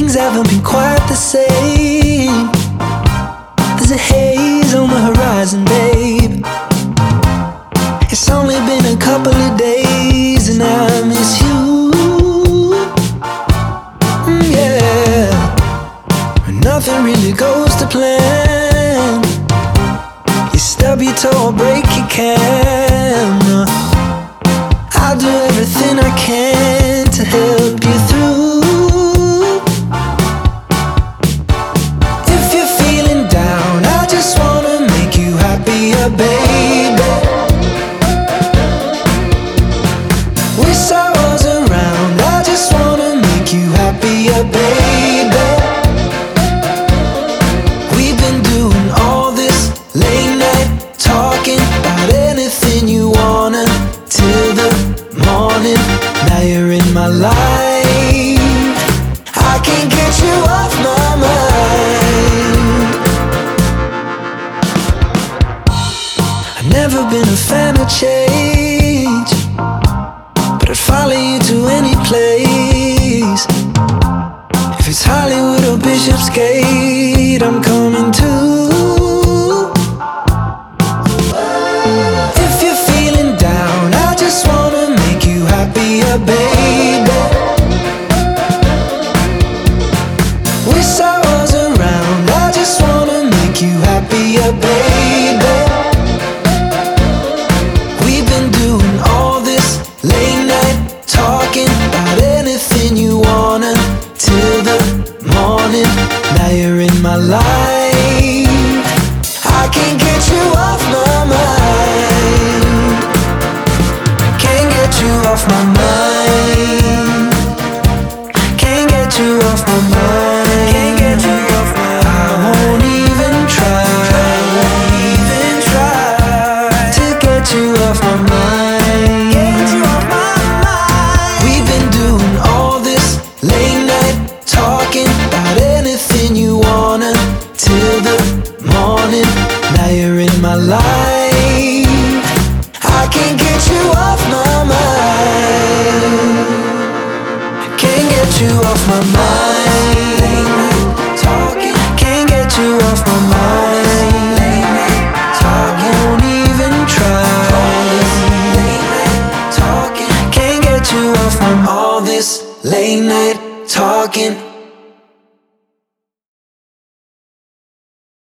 things haven't been quite the same. There's a haze on the horizon, babe. It's only been a couple of days and I miss you. Yeah, when nothing really goes to plan, you stub your toe or break your camera. I'll do everything I can to help you through. If you're feeling down, I just wanna make you happier, baby. Wish I was around, I just wanna make you happier, baby. We've been doing all this late night talking about anything you wanna till the morning. Now you're in my life, I can't get you off my mind. I've never been a fan of change, but I'd follow you to any place. If it's Hollywood or Bishopsgate, I'm coming too. If you're feeling down, I just wanna make you happier, baby. Wish I was around, I just wanna make you happier, baby. We've been doing all this late night talking about anything you wanna till the morning. Now you're in my life, I can't get you off my mind. Can't get you off my mind. Can't get you off my mind. Can't get you off my mind. I won't even try. Won't even try to get you off my mind. Get you off my mind. We've been doing all this late night talking about anything you wanna till the morning. Now you're in my life.